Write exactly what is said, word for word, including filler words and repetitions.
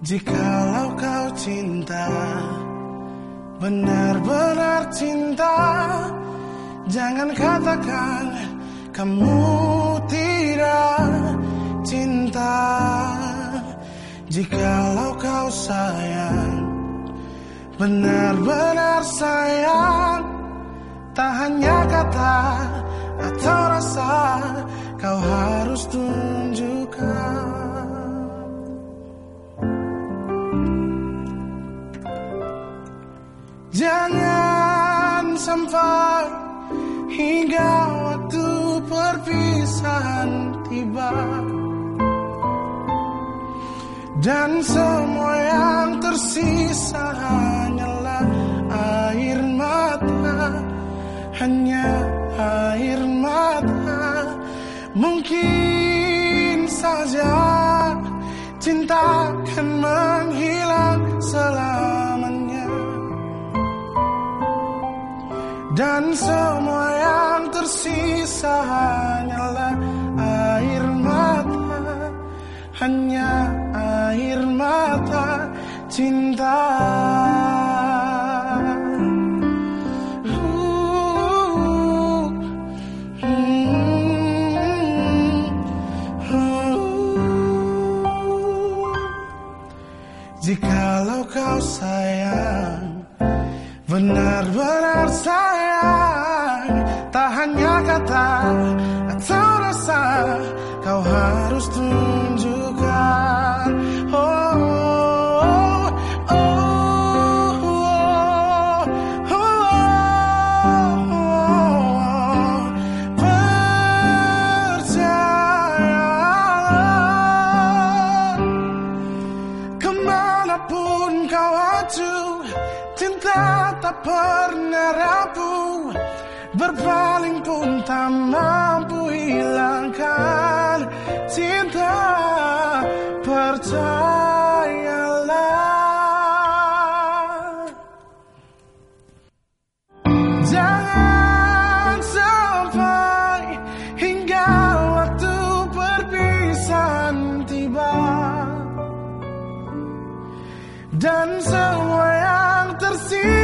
Jikalau kau cinta, benar-benar cinta, jangan katakan kamu tidak cinta. Jikalau kau sayang, benar-benar sayang, tak hanya kata atau rasa, kau harus tunjukkan. Jangan sampai hingga waktu perpisahan tiba dan semua yang tersisa hanyalah air mata, hanya air mata. Mungkin saja cinta akan menghilang selamanya, dan semua yang tersisa hanyalah air mata, hanya air mata cinta. Jikalau kau sayang, benar-benar sayang, tak hanya kata atau rasa, kau harus tunjukkan. Oh, oh, oh, oh, oh, oh. Percayalah, kemanapun kau aju, cinta tak pernah rapuh, berpaling pun tak mampu hilangkan cinta. Percayalah, jangan sampai hingga waktu perpisahan tiba dan semua yang tersisa